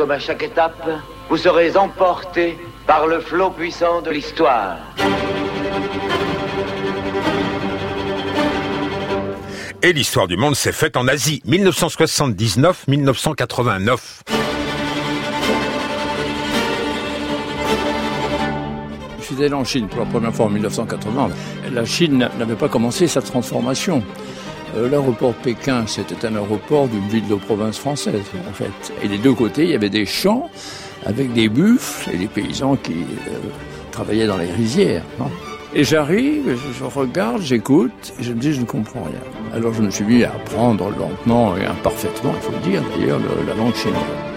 comme à chaque étape, vous serez emportés par le flot puissant de l'histoire. Et l'histoire du monde s'est faite en Asie, 1979-1989. Je suis allé en Chine pour la première fois en 1980. La Chine n'avait pas commencé sa transformation. L'aéroport de Pékin, c'était un aéroport d'une ville de province française, en fait. Et des deux côtés, il y avait des champs avec des buffles et des paysans qui travaillaient dans les rizières. Et j'arrive, je regarde, j'écoute, et je me dis, je ne comprends rien. Alors je me suis mis à apprendre lentement et imparfaitement, il faut le dire d'ailleurs, la langue chinoise.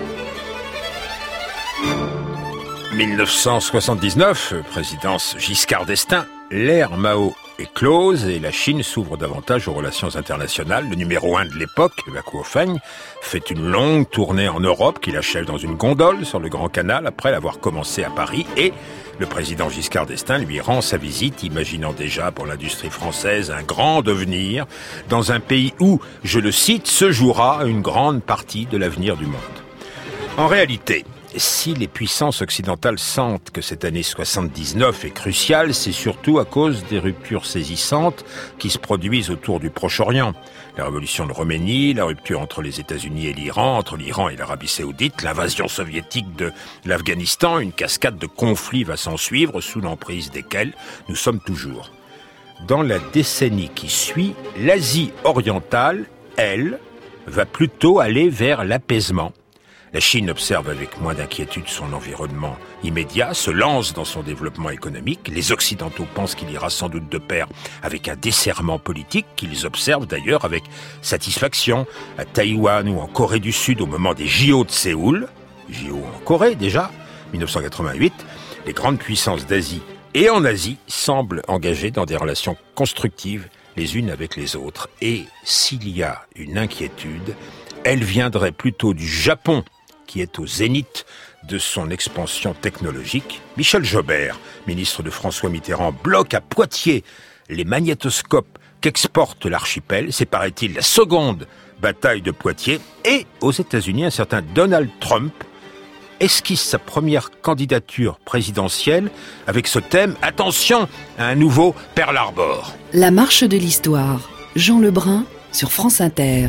1979, présidence Giscard d'Estaing, l'ère Mao est close et la Chine s'ouvre davantage aux relations internationales. Le numéro 1 de l'époque, la Kuofeng, fait une longue tournée en Europe qu'il achève dans une gondole sur le Grand Canal après l'avoir commencé à Paris et le président Giscard d'Estaing lui rend sa visite, imaginant déjà pour l'industrie française un grand devenir dans un pays où, je le cite, se jouera une grande partie de l'avenir du monde. En réalité, si les puissances occidentales sentent que cette année 79 est cruciale, c'est surtout à cause des ruptures saisissantes qui se produisent autour du Proche-Orient. La révolution de Roménie, la rupture entre les États-Unis et l'Iran, entre l'Iran et l'Arabie Saoudite, l'invasion soviétique de l'Afghanistan, une cascade de conflits va s'en suivre sous l'emprise desquels nous sommes toujours. Dans la décennie qui suit, l'Asie orientale, elle, va plutôt aller vers l'apaisement. La Chine observe avec moins d'inquiétude son environnement immédiat, se lance dans son développement économique. Les Occidentaux pensent qu'il ira sans doute de pair avec un desserrement politique qu'ils observent d'ailleurs avec satisfaction à Taïwan ou en Corée du Sud au moment des JO de Séoul. JO en Corée déjà, 1988. Les grandes puissances d'Asie et en Asie semblent engagées dans des relations constructives les unes avec les autres. Et s'il y a une inquiétude, elle viendrait plutôt du Japon, qui est au zénith de son expansion technologique. Michel Jobert, ministre de François Mitterrand, bloque à Poitiers les magnétoscopes qu'exporte l'archipel. C'est, paraît-il, la seconde bataille de Poitiers. Et aux États-Unis, un certain Donald Trump esquisse sa première candidature présidentielle avec ce thème « Attention à un nouveau Pearl Harbor ». La marche de l'histoire. Jean Lebrun sur France Inter.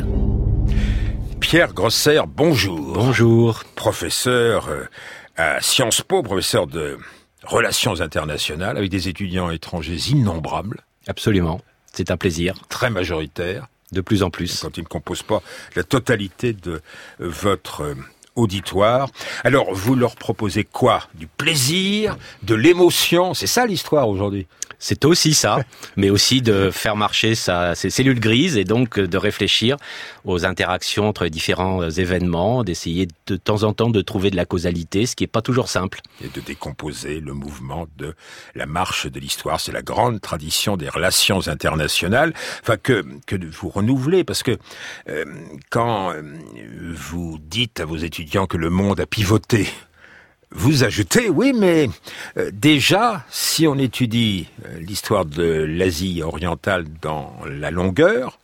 Pierre Grosser, bonjour. Bonjour. Professeur à Sciences Po, professeur de Relations internationales, avec des étudiants étrangers innombrables. Absolument, c'est un plaisir. Très majoritaire. De plus en plus. Quand ils ne composent pas la totalité de votre auditoire. Alors, vous leur proposez quoi? Du plaisir, de l'émotion? C'est ça l'histoire aujourd'hui? C'est aussi ça, mais aussi de faire marcher ses cellules grises et donc de réfléchir aux interactions entre les différents événements, d'essayer de temps en temps de trouver de la causalité, ce qui n'est pas toujours simple. Et de décomposer le mouvement de la marche de l'histoire. C'est la grande tradition des relations internationales, enfin que vous renouvelez, parce que quand vous dites à vos étudiants que le monde a pivoté, vous ajoutez, oui, mais déjà, si on étudie l'histoire de l'Asie orientale dans la longueur,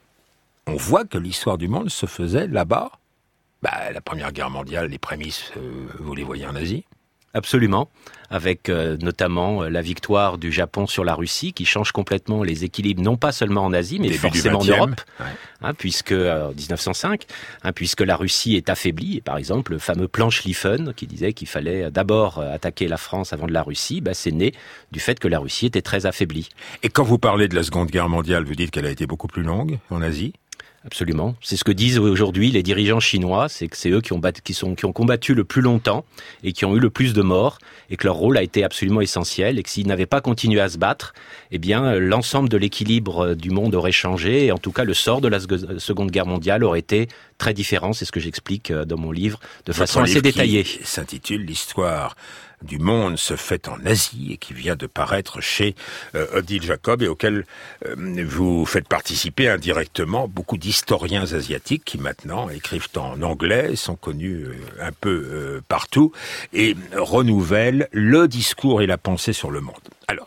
on voit que l'histoire du monde se faisait là-bas. La Première Guerre mondiale, les prémices, vous les voyez en Asie? Absolument, avec notamment la victoire du Japon sur la Russie qui change complètement les équilibres, non pas seulement en Asie, mais début forcément en Europe, ouais. Puisque 1905, puisque la Russie est affaiblie. Et par exemple, le fameux plan Schlieffen qui disait qu'il fallait d'abord attaquer la France avant de la Russie, c'est né du fait que la Russie était très affaiblie. Et quand vous parlez de la Seconde Guerre mondiale, vous dites qu'elle a été beaucoup plus longue en Asie? Absolument. C'est ce que disent aujourd'hui les dirigeants chinois, c'est que c'est eux qui ont combattu le plus longtemps et qui ont eu le plus de morts et que leur rôle a été absolument essentiel et que s'ils n'avaient pas continué à se battre, l'ensemble de l'équilibre du monde aurait changé et en tout cas le sort de la Seconde Guerre mondiale aurait été très différent. C'est ce que j'explique dans mon livre de façon assez détaillée. Qui s'intitule L'histoire du monde se fait en Asie et qui vient de paraître chez Odile Jacob et auquel vous faites participer indirectement beaucoup d'historiens d'historiens asiatiques qui maintenant écrivent en anglais, sont connus un peu partout, et renouvellent le discours et la pensée sur le monde. Alors,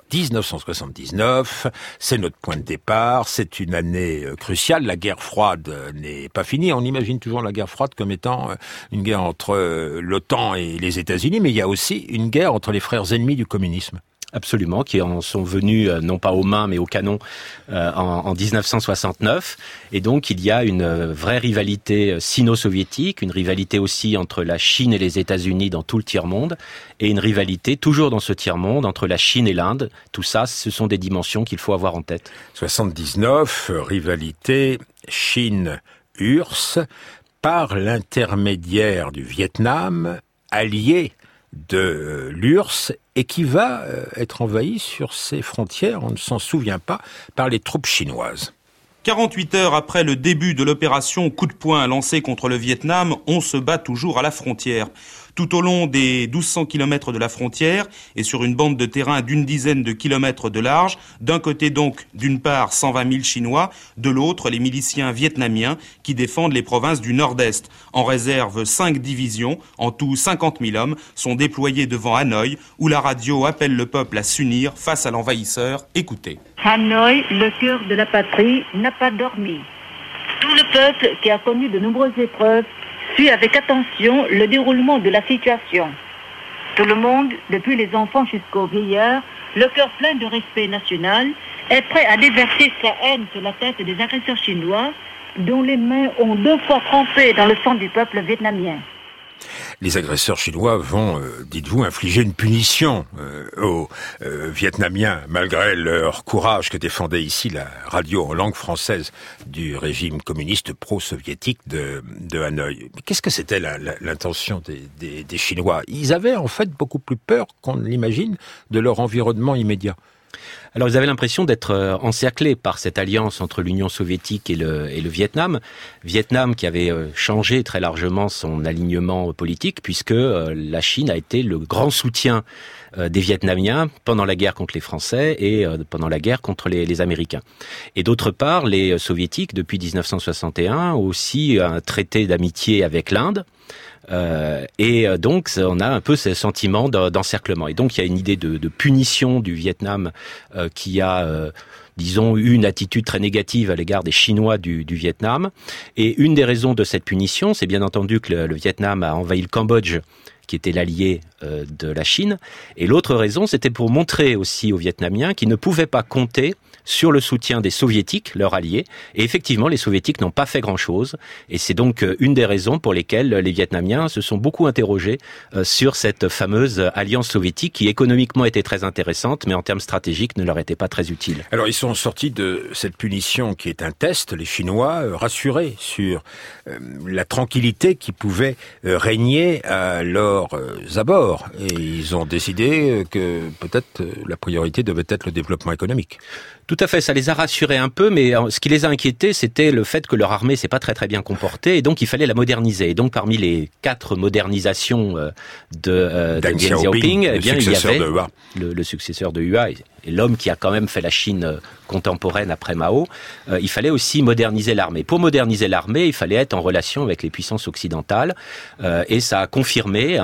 1979, c'est notre point de départ, c'est une année cruciale, la guerre froide n'est pas finie, on imagine toujours la guerre froide comme étant une guerre entre l'OTAN et les États-Unis, mais il y a aussi une guerre entre les frères ennemis du communisme. Absolument, qui en sont venus non pas aux mains mais au canon en 1969. Et donc il y a une vraie rivalité sino-soviétique, une rivalité aussi entre la Chine et les États-Unis dans tout le tiers-monde, et une rivalité toujours dans ce tiers-monde entre la Chine et l'Inde. Tout ça, ce sont des dimensions qu'il faut avoir en tête. 79, rivalité Chine-URSS, par l'intermédiaire du Vietnam, allié de l'URSS, et qui va être envahi sur ses frontières, on ne s'en souvient pas, par les troupes chinoises. 48 heures après le début de l'opération coup de poing lancée contre le Vietnam, on se bat toujours à la frontière. Tout au long des 1200 kilomètres de la frontière et sur une bande de terrain d'une dizaine de kilomètres de large, d'un côté donc, d'une part, 120 000 Chinois, de l'autre, les miliciens vietnamiens qui défendent les provinces du Nord-Est. En réserve, 5 divisions, en tout 50 000 hommes, sont déployés devant Hanoï, où la radio appelle le peuple à s'unir face à l'envahisseur. Écoutez. Hanoï, le cœur de la patrie, n'a pas dormi. Tout le peuple, qui a connu de nombreuses épreuves, suit avec attention le déroulement de la situation. Tout le monde, depuis les enfants jusqu'aux vieillards, le cœur plein de respect national, est prêt à déverser sa haine sur la tête des agresseurs chinois, dont les mains ont 2 fois trempé dans le sang du peuple vietnamien. Les agresseurs chinois vont, dites-vous, infliger une punition aux Vietnamiens, malgré leur courage que défendait ici la radio en langue française du régime communiste pro-soviétique de Hanoï. Mais qu'est-ce que c'était l'intention des Chinois? Ils avaient en fait beaucoup plus peur qu'on ne l'imagine de leur environnement immédiat. Alors ils avaient l'impression d'être encerclés par cette alliance entre l'Union soviétique et le Vietnam. Vietnam qui avait changé très largement son alignement politique puisque la Chine a été le grand soutien des Vietnamiens pendant la guerre contre les Français et pendant la guerre contre les Américains. Et d'autre part, les Soviétiques, depuis 1961, ont aussi un traité d'amitié avec l'Inde. Et donc on a un peu ce sentiment d'encerclement. Et donc il y a une idée de punition du Vietnam qui a disons, eu une attitude très négative à l'égard des Chinois du Vietnam. Et une des raisons de cette punition, c'est bien entendu que le Vietnam a envahi le Cambodge, qui était l'allié de la Chine. Et l'autre raison, c'était pour montrer aussi aux Vietnamiens qu'ils ne pouvaient pas compter sur le soutien des Soviétiques, leurs alliés. Et effectivement, les Soviétiques n'ont pas fait grand-chose. Et c'est donc une des raisons pour lesquelles les Vietnamiens se sont beaucoup interrogés sur cette fameuse alliance soviétique qui économiquement était très intéressante, mais en termes stratégiques ne leur était pas très utile. Alors ils sont sortis de cette punition qui est un test, les Chinois, rassurés sur la tranquillité qui pouvait régner à leurs abords. Et ils ont décidé que peut-être la priorité devait être le développement économique. Tout à fait, ça les a rassurés un peu, mais ce qui les a inquiétés, c'était le fait que leur armée s'est pas très bien comportée, et donc il fallait la moderniser. Et donc parmi les 4 modernisations de Deng Xiaoping, eh bien, il y avait le successeur de Hua, et l'homme qui a quand même fait la Chine contemporaine après Mao. Il fallait aussi moderniser l'armée. Pour moderniser l'armée, il fallait être en relation avec les puissances occidentales, et ça a confirmé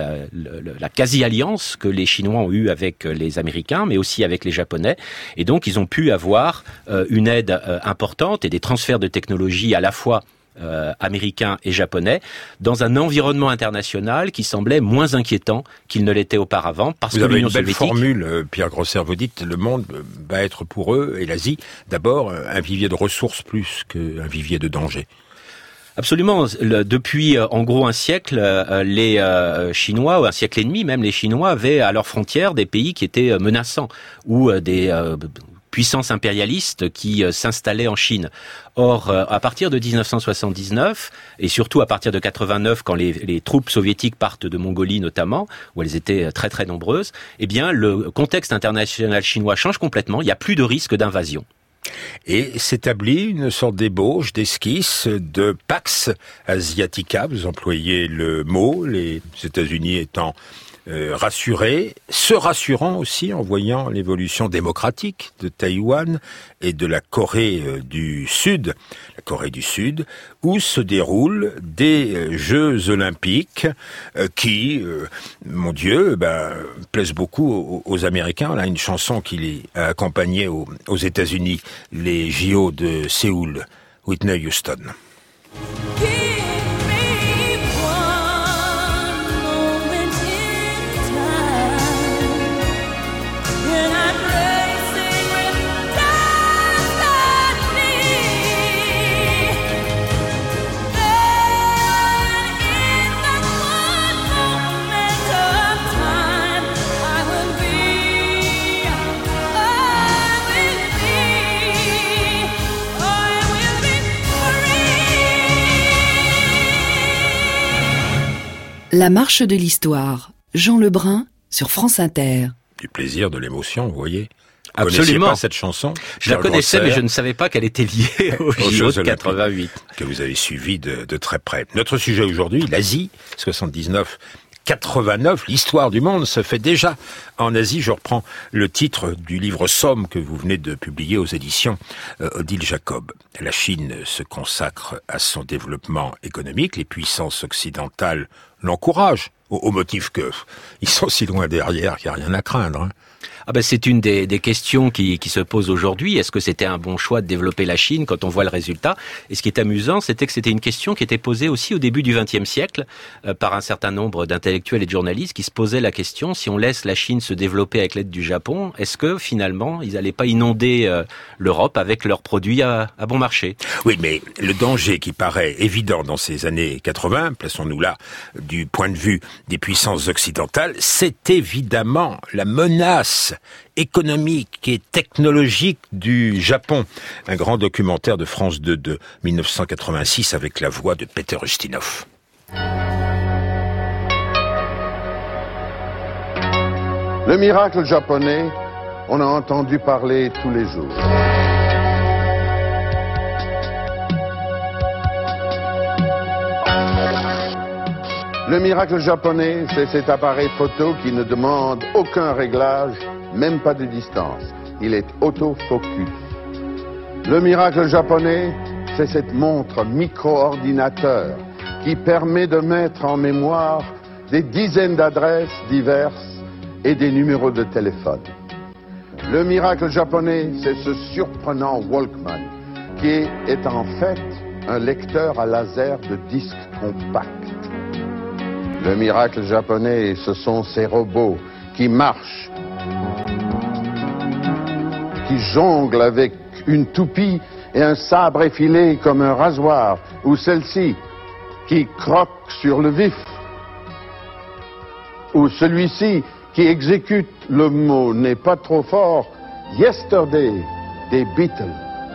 la quasi-alliance que les Chinois ont eue avec les Américains, mais aussi avec les Japonais. Et donc ils ont pu avoir une aide importante et des transferts de technologie à la fois américains et japonais dans un environnement international qui semblait moins inquiétant qu'il ne l'était auparavant parce que l'Union soviétique... Vous avez une belle formule, Pierre Grosser, vous dites le monde va être pour eux, et l'Asie, d'abord un vivier de ressources plus qu'un vivier de danger. Absolument. Depuis en gros un siècle, les Chinois, ou un siècle et demi même, les Chinois avaient à leurs frontières des pays qui étaient menaçants ou des puissances impérialistes qui s'installaient en Chine. Or, à partir de 1979, et surtout à partir de 89, quand les troupes soviétiques partent de Mongolie notamment, où elles étaient très nombreuses, eh bien le contexte international chinois change complètement, il n'y a plus de risque d'invasion. Et s'établit une sorte d'ébauche, d'esquisse de Pax Asiatica, vous employez le mot, les États-Unis étant rassurés, se rassurant aussi en voyant l'évolution démocratique de Taïwan et de la Corée du Sud, où se déroulent des Jeux Olympiques qui, mon Dieu, plaisent beaucoup aux Américains. On a une chanson qui les a accompagnés aux États-Unis, les JO de Séoul, Whitney Houston. La marche de l'histoire. Jean Lebrun sur France Inter. Du plaisir, de l'émotion, vous voyez. Absolument. Vous connaissiez pas cette chanson? Je la connaissais, mais je ne savais pas qu'elle était liée aux JO de 88. Que vous avez suivi de très près. Notre sujet aujourd'hui, l'Asie, 79-89, l'histoire du monde se fait déjà en Asie. Je reprends le titre du livre Somme que vous venez de publier aux éditions Odile Jacob. La Chine se consacre à son développement économique. Les puissances occidentales l'encouragent, au motif que ils sont si loin derrière qu'il n'y a rien à craindre. C'est une des questions qui se posent aujourd'hui. Est-ce que c'était un bon choix de développer la Chine quand on voit le résultat? Et ce qui est amusant, c'était que c'était une question qui était posée aussi au début du XXe siècle par un certain nombre d'intellectuels et de journalistes qui se posaient la question, si on laisse la Chine se développer avec l'aide du Japon, est-ce que finalement ils n'allaient pas inonder l'Europe avec leurs produits à bon marché? Oui, mais le danger qui paraît évident dans ces années 80, plaçons-nous là, du point de vue des puissances occidentales, c'est évidemment la menace économique et technologique du Japon. Un grand documentaire de France 2 de 1986 avec la voix de Peter Ustinov. Le miracle japonais, on a entendu parler tous les jours. Le miracle japonais, c'est cet appareil photo qui ne demande aucun réglage, même pas de distance. Il est autofocus. Le miracle japonais, c'est cette montre micro-ordinateur qui permet de mettre en mémoire des dizaines d'adresses diverses et des numéros de téléphone. Le miracle japonais, c'est ce surprenant Walkman qui est en fait un lecteur à laser de disques compacts. Le miracle japonais, ce sont ces robots qui marchent, qui jonglent avec une toupie et un sabre effilé comme un rasoir, ou celle-ci qui croque sur le vif, ou celui-ci qui exécute le mot n'est pas trop fort, Yesterday des Beatles.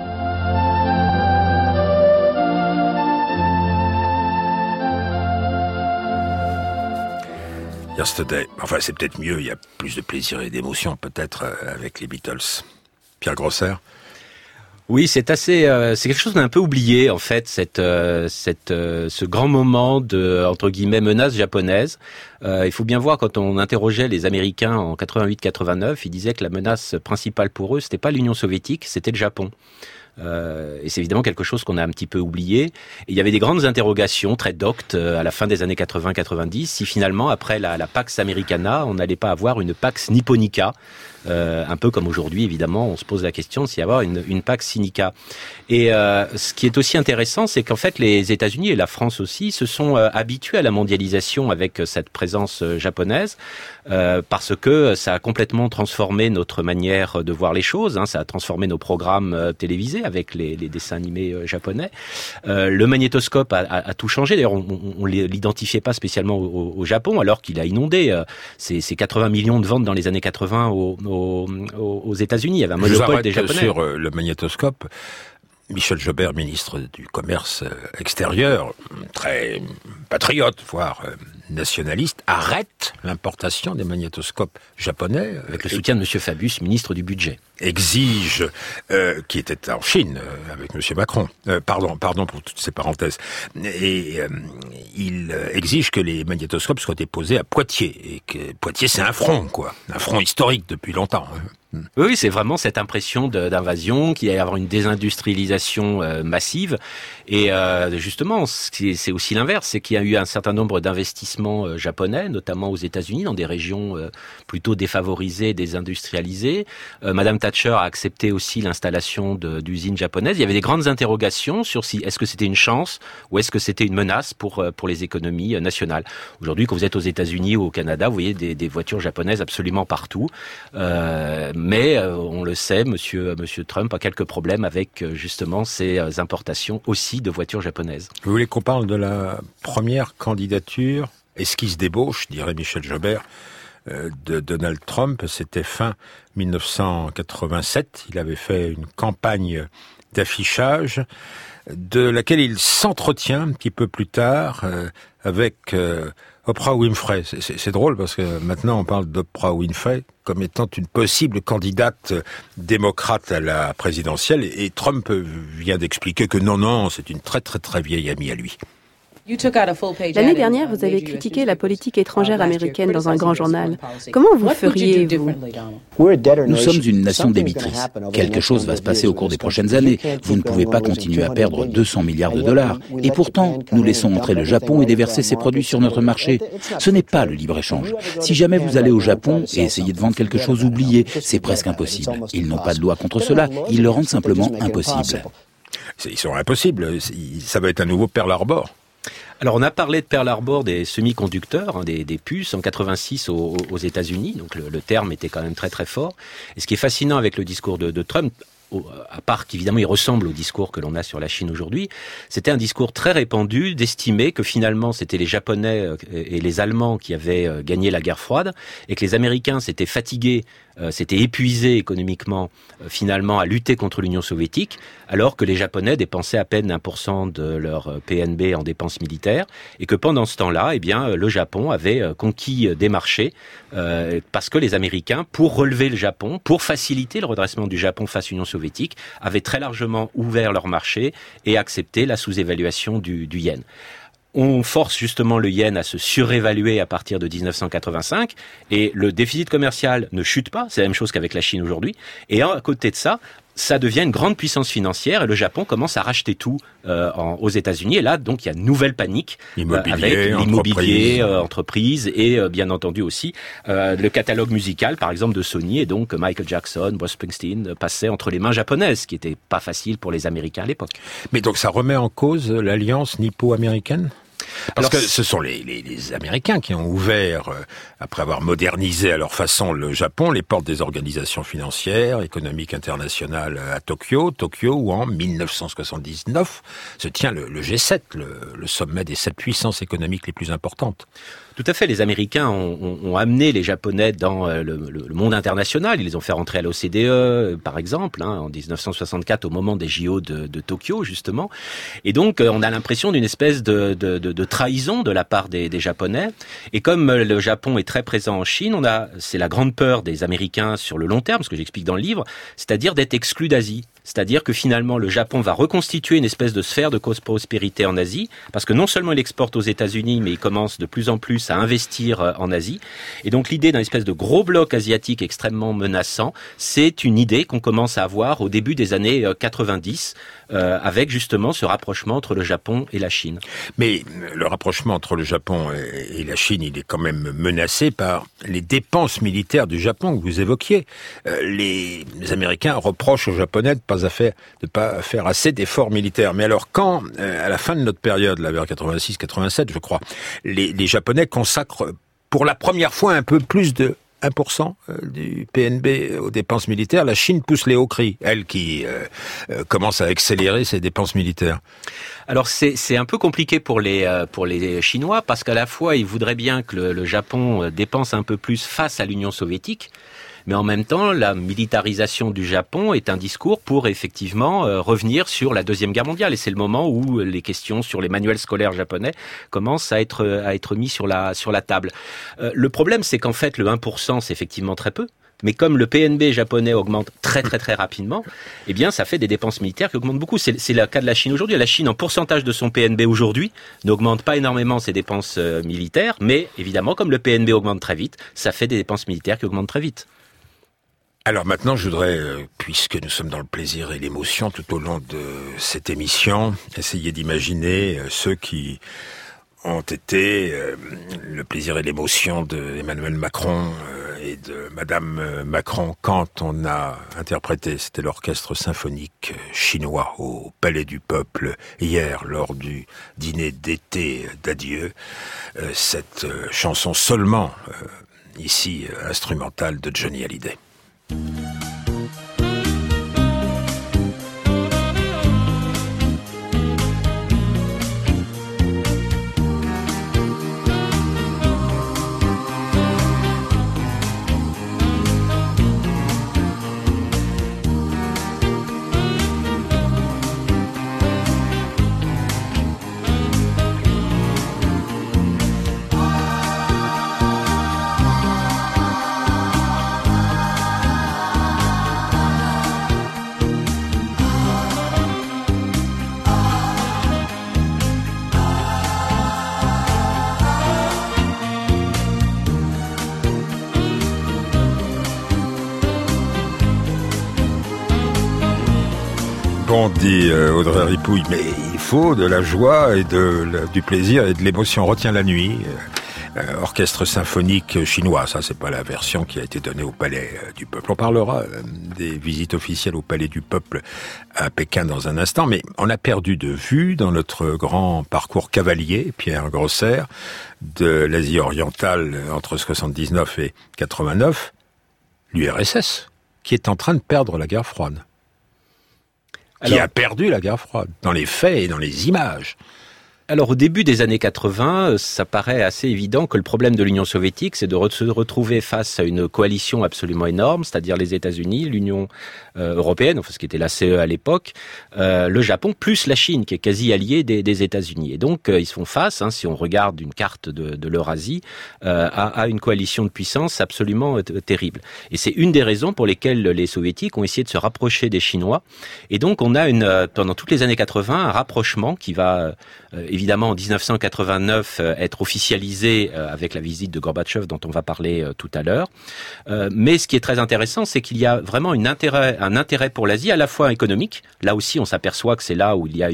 Yesterday. Enfin, c'est peut-être mieux, il y a plus de plaisir et d'émotion peut-être avec les Beatles. Pierre Grosser? Oui, c'est quelque chose d'un peu oublié en fait, ce grand moment de entre guillemets menace japonaise. Il faut bien voir, quand on interrogeait les Américains en 88-89, ils disaient que la menace principale pour eux, c'était pas l'Union soviétique, c'était le Japon. Et c'est évidemment quelque chose qu'on a un petit peu oublié. Et il y avait des grandes interrogations très doctes à la fin des années 80-90, si finalement, après la Pax Americana, on n'allait pas avoir une Pax Nipponica. Un peu comme aujourd'hui, évidemment, on se pose la question de s'il y avoir une Pax Sinica. Et ce qui est aussi intéressant, c'est qu'en fait, les États-Unis et la France aussi se sont habitués à la mondialisation avec cette présence japonaise, parce que ça a complètement transformé notre manière de voir les choses. Ça a transformé nos programmes télévisés avec les dessins animés japonais. Le magnétoscope a tout changé. D'ailleurs, on l'identifiait pas spécialement au Japon, alors qu'il a inondé ces 80 millions de ventes dans les années 80 aux États-Unis. Il y avait un monopole des Japonais. Sur le magnétoscope, Michel Jobert, ministre du Commerce extérieur, très patriote, voire nationalistes arrêtent l'importation des magnétoscopes japonais. Avec le soutien de M. Fabius, ministre du Budget. Exige, qui était en Chine avec M. Macron, pardon pour toutes ces parenthèses, et il exige que les magnétoscopes soient déposés à Poitiers, et que Poitiers c'est un front historique depuis longtemps. Oui, c'est vraiment cette impression d'invasion, qu'il va y avoir une désindustrialisation massive. Et justement, c'est aussi l'inverse, c'est qu'il y a eu un certain nombre d'investissements japonais, notamment aux États-Unis, dans des régions plutôt défavorisées, désindustrialisées. Madame Thatcher a accepté aussi l'installation d'usines japonaises. Il y avait des grandes interrogations sur si est-ce que c'était une chance ou est-ce que c'était une menace pour les économies nationales. Aujourd'hui, quand vous êtes aux États-Unis ou au Canada, vous voyez des voitures japonaises absolument partout. Mais on le sait, Monsieur Trump a quelques problèmes avec justement ces importations aussi de voitures japonaises. Vous voulez qu'on parle de la première candidature esquisse d'ébauche, dirait Michel Jobert, de Donald Trump? C'était fin 1987. Il avait fait une campagne d'affichage de laquelle il s'entretient un petit peu plus tard avec Oprah Winfrey. C'est drôle parce que maintenant on parle d'Oprah Winfrey comme étant une possible candidate démocrate à la présidentielle, et Trump vient d'expliquer que non, c'est une très très très vieille amie à lui. L'année dernière, vous avez critiqué la politique étrangère américaine dans un grand journal. Comment vous feriez-vous? Nous sommes une nation débitrice. Quelque chose va se passer au cours des prochaines années. Vous ne pouvez pas continuer à perdre 200 milliards de dollars. Et pourtant, nous laissons entrer le Japon et déverser ses produits sur notre marché. Ce n'est pas le libre-échange. Si jamais vous allez au Japon et essayez de vendre quelque chose oublié, c'est presque impossible. Ils n'ont pas de loi contre cela. Ils le rendent simplement impossible. Ils sont impossibles. Ça va être un nouveau Pearl Harbor. Alors on a parlé de Pearl Harbor, des semi-conducteurs, des puces en 86 aux États-Unis, donc le terme était quand même très très fort. Et ce qui est fascinant avec le discours de Trump, à part qu'évidemment il ressemble au discours que l'on a sur la Chine aujourd'hui, c'était un discours très répandu d'estimer que finalement c'était les Japonais et les Allemands qui avaient gagné la guerre froide, et que les Américains s'étaient fatigués, s'étaient épuisés économiquement finalement à lutter contre l'Union soviétique, alors que les Japonais dépensaient à peine 1% de leur PNB en dépenses militaires, et que pendant ce temps-là, eh bien, le Japon avait conquis des marchés, parce que les Américains, pour relever le Japon, pour faciliter le redressement du Japon face à l'Union soviétique, avaient très largement ouvert leur marché et accepté la sous-évaluation du yen. On force justement le yen à se surévaluer à partir de 1985, et le déficit commercial ne chute pas, c'est la même chose qu'avec la Chine aujourd'hui, et à côté de ça, ça devient une grande puissance financière, et le Japon commence à racheter tout aux États-Unis, et là donc il y a une nouvelle panique avec l'immobilier, entreprise, et bien entendu aussi le catalogue musical par exemple de Sony, et donc Michael Jackson, Bruce Springsteen passait entre les mains japonaises, ce qui n'était pas facile pour les Américains à l'époque. Mais donc ça remet en cause l'alliance nippo-américaine ? Parce que ce sont les Américains qui ont ouvert, après avoir modernisé à leur façon le Japon, les portes des organisations financières, économiques internationales à Tokyo, où en 1979 se tient le G7, le sommet des 7 puissances économiques les plus importantes. Tout à fait, les Américains ont amené les Japonais dans le monde international. Ils les ont fait rentrer à l'OCDE, par exemple, en 1964, au moment des JO de Tokyo, justement. Et donc, on a l'impression d'une espèce de trahison de la part des Japonais. Et comme le Japon est très présent en Chine, c'est la grande peur des Américains sur le long terme, ce que j'explique dans le livre, c'est-à-dire d'être exclus d'Asie. C'est-à-dire que finalement, le Japon va reconstituer une espèce de sphère de prospérité en Asie, parce que non seulement il exporte aux États-Unis, mais il commence de plus en plus à investir en Asie. Et donc l'idée d'un espèce de gros bloc asiatique extrêmement menaçant, c'est une idée qu'on commence à avoir au début des années 90, avec justement ce rapprochement entre le Japon et la Chine. Mais le rapprochement entre le Japon et la Chine, il est quand même menacé par les dépenses militaires du Japon que vous évoquiez. Les Américains reprochent aux Japonais de pas faire assez d'efforts militaires. Mais alors quand, à la fin de notre période, là, vers 86-87, je crois, les Japonais consacrent pour la première fois un peu plus de 1% du PNB aux dépenses militaires, la Chine pousse les hauts cris, elle qui commence à accélérer ses dépenses militaires. Alors c'est un peu compliqué pour les Chinois, parce qu'à la fois ils voudraient bien que le Japon dépense un peu plus face à l'Union soviétique, Mais en même temps, la militarisation du Japon est un discours pour effectivement revenir sur la Deuxième Guerre mondiale. Et c'est le moment où les questions sur les manuels scolaires japonais commencent à être mis sur la table. Le problème, c'est qu'en fait, le 1%, c'est effectivement très peu. Mais comme le PNB japonais augmente très très très rapidement, eh bien ça fait des dépenses militaires qui augmentent beaucoup. C'est le cas de la Chine aujourd'hui. La Chine, en pourcentage de son PNB aujourd'hui, n'augmente pas énormément ses dépenses militaires, mais évidemment, comme le PNB augmente très vite, ça fait des dépenses militaires qui augmentent très vite. Alors maintenant, je voudrais, puisque nous sommes dans le plaisir et l'émotion tout au long de cette émission, essayer d'imaginer ceux qui ont été le plaisir et l'émotion de Emmanuel Macron et de Madame Macron quand on a interprété, c'était l'orchestre symphonique chinois au Palais du Peuple hier lors du dîner d'été d'adieu, cette chanson seulement ici instrumentale de Johnny Hallyday. Bon, dit Audrey Ripouille, mais il faut de la joie et du plaisir et de l'émotion. Retiens la nuit, orchestre symphonique chinois, ça c'est pas la version qui a été donnée au Palais du Peuple. On parlera des visites officielles au Palais du Peuple à Pékin dans un instant, mais on a perdu de vue dans notre grand parcours cavalier, Pierre Grosser, de l'Asie orientale entre 79 et 89, l'URSS, qui est en train de perdre la guerre froide. Qui a perdu la guerre froide, dans les faits et dans les images. Alors au début des années 80, ça paraît assez évident que le problème de l'Union soviétique, c'est de se retrouver face à une coalition absolument énorme, c'est-à-dire les États-Unis, l'Union européenne, enfin ce qui était la CE à l'époque, le Japon, plus la Chine, qui est quasi alliée des États-Unis. Et donc ils se font face, si on regarde une carte de l'Eurasie, à une coalition de puissance absolument terrible. Et c'est une des raisons pour lesquelles les Soviétiques ont essayé de se rapprocher des Chinois. Et donc on a pendant toutes les années 80 un rapprochement qui va évidemment en 1989 être officialisé avec la visite de Gorbatchev dont on va parler tout à l'heure. Mais ce qui est très intéressant, c'est qu'il y a vraiment un intérêt pour l'Asie, à la fois économique. Là aussi, on s'aperçoit que c'est là où il y a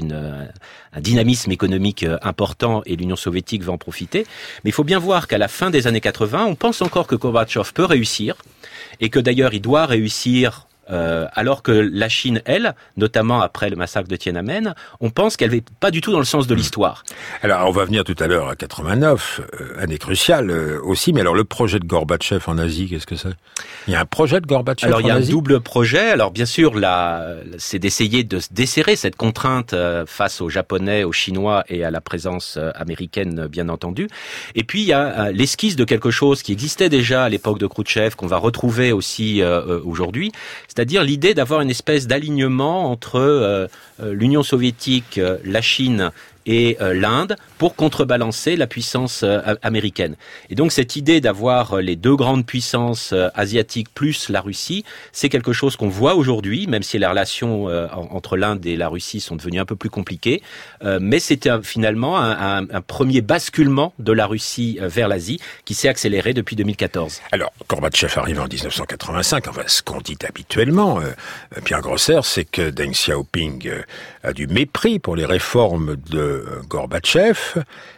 un dynamisme économique important et l'Union soviétique va en profiter. Mais il faut bien voir qu'à la fin des années 80, on pense encore que Gorbatchev peut réussir et que d'ailleurs il doit réussir. Alors que la Chine, elle, notamment après le massacre de Tiananmen, on pense qu'elle n'est pas du tout dans le sens de l'histoire. Alors, on va venir tout à l'heure à 89, année cruciale aussi, mais alors le projet de Gorbatchev en Asie, qu'est-ce que c'est ? Il y a un projet de Gorbatchev en Asie ? Alors, il y a un double projet. Alors, bien sûr, c'est d'essayer de desserrer cette contrainte face aux Japonais, aux Chinois et à la présence américaine, bien entendu. Et puis, il y a l'esquisse de quelque chose qui existait déjà à l'époque de Khrouchtchev, qu'on va retrouver aussi aujourd'hui. C'est-à-dire l'idée d'avoir une espèce d'alignement entre l'Union soviétique, la Chine et l'Inde pour contrebalancer la puissance américaine. Et donc cette idée d'avoir les deux grandes puissances asiatiques plus la Russie, c'est quelque chose qu'on voit aujourd'hui, même si les relations entre l'Inde et la Russie sont devenues un peu plus compliquées. Mais c'était finalement un premier basculement de la Russie vers l'Asie qui s'est accéléré depuis 2014. Alors, Gorbatchev arrive en 1985, enfin ce qu'on dit habituellement, Pierre Grosser, c'est que Deng Xiaoping a du mépris pour les réformes de Gorbatchev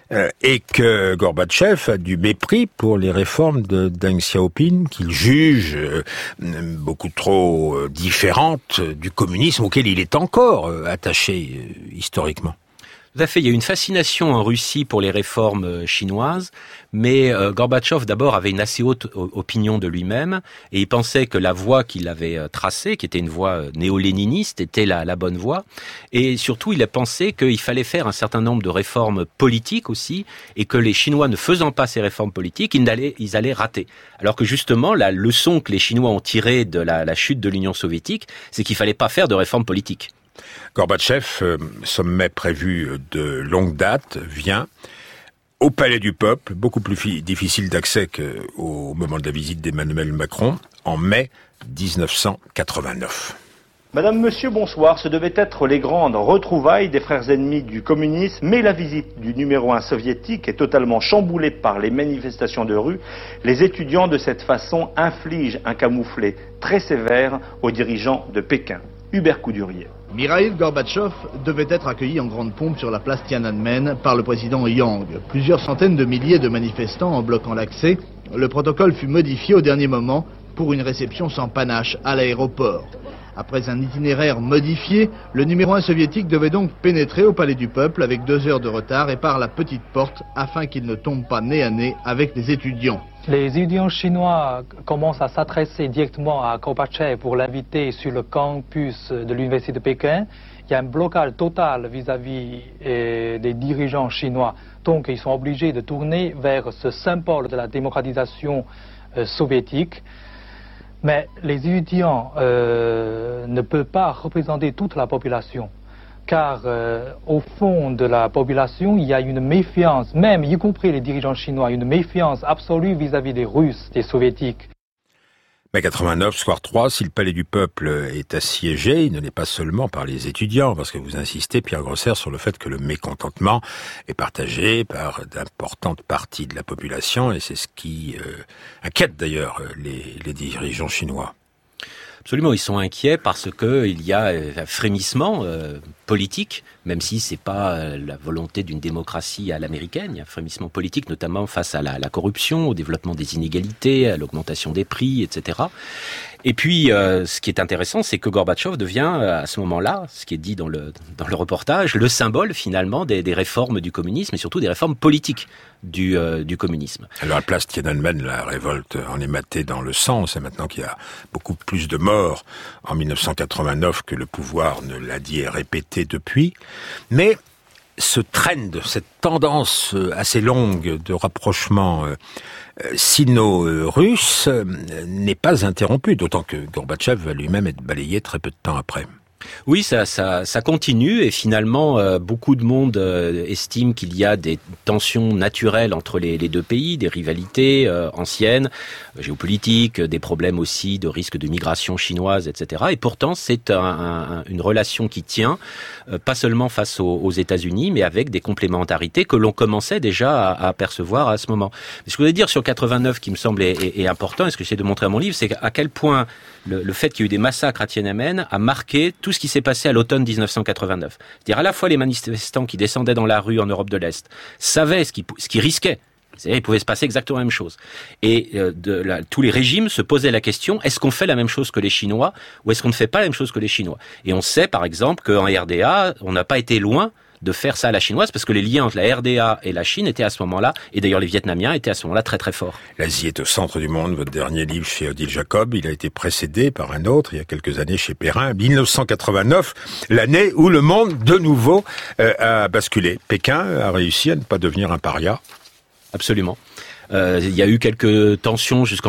et que Gorbatchev a du mépris pour les réformes de Deng Xiaoping qu'il juge beaucoup trop différentes du communisme auquel il est encore attaché historiquement. Tout à fait, il y a une fascination en Russie pour les réformes chinoises, mais Gorbatchev d'abord avait une assez haute opinion de lui-même et il pensait que la voie qu'il avait tracée, qui était une voie néo-léniniste, était la bonne voie. Et surtout, il a pensé qu'il fallait faire un certain nombre de réformes politiques aussi et que les Chinois ne faisant pas ces réformes politiques, ils allaient rater. Alors que justement, la leçon que les Chinois ont tirée de la chute de l'Union soviétique, c'est qu'il fallait pas faire de réformes politiques. Gorbatchev, sommet prévu de longue date, vient au Palais du Peuple, beaucoup plus difficile d'accès qu'au moment de la visite d'Emmanuel Macron, en mai 1989. Madame, Monsieur, bonsoir. Ce devait être les grandes retrouvailles des frères ennemis du communisme, mais la visite du numéro 1 soviétique est totalement chamboulée par les manifestations de rue. Les étudiants, de cette façon, infligent un camouflet très sévère aux dirigeants de Pékin. Hubert Coudurier. Mikhaïl Gorbatchev devait être accueilli en grande pompe sur la place Tiananmen par le président Yang. Plusieurs centaines de milliers de manifestants en bloquant l'accès. Le protocole fut modifié au dernier moment pour une réception sans panache à l'aéroport. Après un itinéraire modifié, le numéro 1 soviétique devait donc pénétrer au Palais du Peuple avec 2 heures de retard et par la petite porte afin qu'il ne tombe pas nez à nez avec les étudiants. Les étudiants chinois commencent à s'adresser directement à Gorbatchev pour l'inviter sur le campus de l'université de Pékin. Il y a un blocage total vis-à-vis des dirigeants chinois. Donc ils sont obligés de tourner vers ce symbole de la démocratisation soviétique. Mais les étudiants ne peuvent pas représenter toute la population. Car au fond de la population, il y a une méfiance, même y compris les dirigeants chinois, une méfiance absolue vis-à-vis des Russes, des Soviétiques. Mais 89, soir 3, si le Palais du Peuple est assiégé, il ne l'est pas seulement par les étudiants, parce que vous insistez, Pierre Grosser, sur le fait que le mécontentement est partagé par d'importantes parties de la population, et c'est ce qui inquiète d'ailleurs les dirigeants chinois. Absolument, ils sont inquiets parce que il y a un frémissement politique, même si c'est pas la volonté d'une démocratie à l'américaine. Il y a un frémissement politique, notamment face à la corruption, au développement des inégalités, à l'augmentation des prix, etc. Et puis, ce qui est intéressant, c'est que Gorbatchev devient, à ce moment-là, ce qui est dit dans le reportage, le symbole, finalement, des réformes du communisme et surtout des réformes politiques du communisme. Alors, à la place Tiananmen, la révolte en est matée dans le sang. C'est maintenant qu'il y a beaucoup plus de morts en 1989 que le pouvoir ne l'a dit et répété depuis. Mais ce trend, cette tendance assez longue de rapprochement sino-russe n'est pas interrompue, d'autant que Gorbatchev va lui-même être balayé très peu de temps après. Oui, ça continue et finalement beaucoup de monde estime qu'il y a des tensions naturelles entre les deux pays, des rivalités anciennes, géopolitiques, des problèmes aussi de risque de migration chinoise, etc. Et pourtant c'est une relation qui tient, pas seulement face aux États-Unis, mais avec des complémentarités que l'on commençait déjà à apercevoir à ce moment. Mais ce que je voulais dire sur 89 qui me semble est important, et ce que j'essaie de montrer à mon livre, c'est à quel point le fait qu'il y ait eu des massacres à Tiananmen a marqué tout ce qui s'est passé à l'automne 1989. C'est-à-dire à la fois les manifestants qui descendaient dans la rue en Europe de l'Est savaient ce qui risquait. C'est-à-dire, il pouvait se passer exactement la même chose. Et tous les régimes se posaient la question, est-ce qu'on fait la même chose que les Chinois ou est-ce qu'on ne fait pas la même chose que les Chinois? Et on sait par exemple qu'en RDA, on n'a pas été loin de faire ça à la chinoise, parce que les liens entre la RDA et la Chine étaient à ce moment-là, et d'ailleurs les Vietnamiens étaient à ce moment-là très très forts. L'Asie est au centre du monde, votre dernier livre chez Odile Jacob, il a été précédé par un autre il y a quelques années chez Perrin, 1989, l'année où le monde de nouveau a basculé. Pékin a réussi à ne pas devenir un paria. Absolument. Il y a eu quelques tensions jusqu'en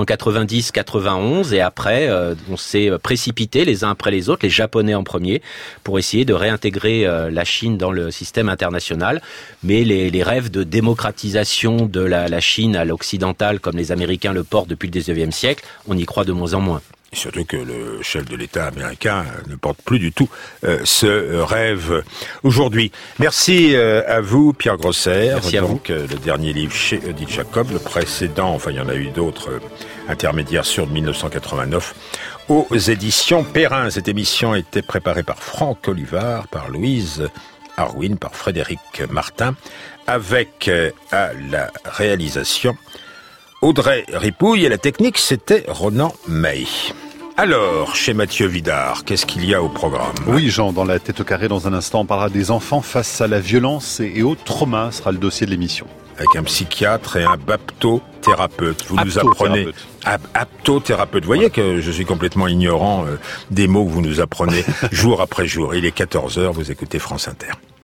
90-91 et après on s'est précipité les uns après les autres, les Japonais en premier, pour essayer de réintégrer la Chine dans le système international. Mais les rêves de démocratisation de la Chine à l'occidental, comme les Américains le portent depuis le 19e siècle, on y croit de moins en moins. Et surtout que le chef de l'État américain ne porte plus du tout ce rêve aujourd'hui. Merci à vous, Pierre Grosser. Merci à vous. Le dernier livre chez Odile Jacob, le précédent, enfin il y en a eu d'autres intermédiaires sur 1989, aux éditions Perrin. Cette émission a été préparée par Franck Olivard, par Louise Arwin, par Frédéric Martin, avec à la réalisation Audrey Ripouille, et la technique, c'était Ronan May. Alors, chez Mathieu Vidard, qu'est-ce qu'il y a au programme? Oui, Jean, dans la tête au carré, dans un instant, on parlera des enfants face à la violence et au trauma, sera le dossier de l'émission. Avec un psychiatre et un baptothérapeute. Vous nous apprenez... Aptothérapeute. Vous voyez que je suis complètement ignorant des mots que vous nous apprenez jour après jour. Il est 14h, vous écoutez France Inter.